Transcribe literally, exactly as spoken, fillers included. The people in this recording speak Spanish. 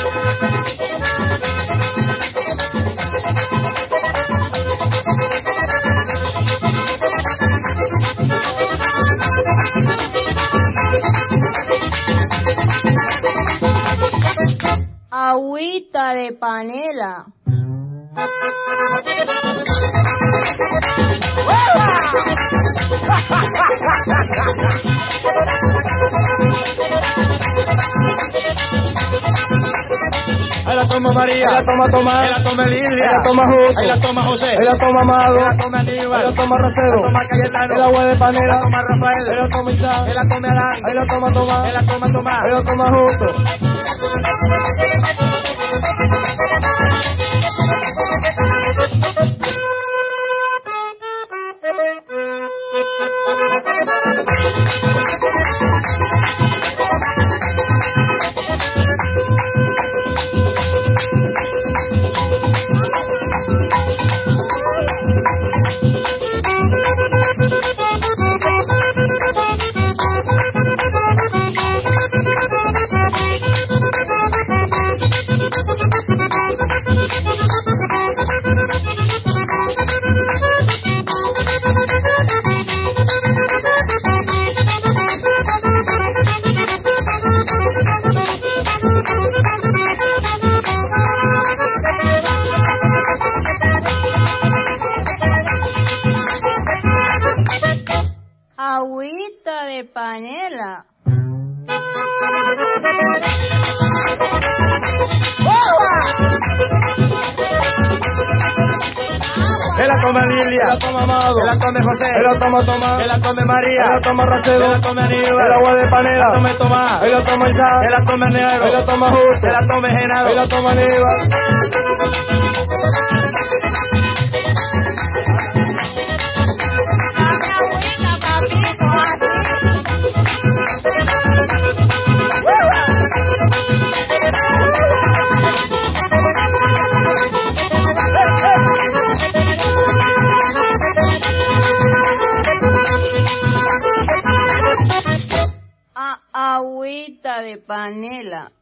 Agüita de panela. Ahí la toma María, ahí la toma Tomás, ahí la toma Lilia, ahí la toma Justo, ahí la toma José, ahí la toma Amado, ahí la toma Aníbal, ahí la toma Racedo, ahí la toma Cayetano, el agua de panela, ahí la toma Rafael, ahí la toma Isaac, ahí la toma Adán, ahí la toma Tomás, ahí la toma Tomás, ahí la toma Justo. Agüita de panela. Él la toma Lilia, Él la toma Amado, él la toma José, Él la toma Tomás, él la toma María, Él la toma Racedo, él la toma Aníbal, el agua de panela, él la toma Tomás, Él la toma Isaac, él la toma Negro, Él la toma Justo, él la toma Genaro, Él la toma Aníbal. Agüita de panela.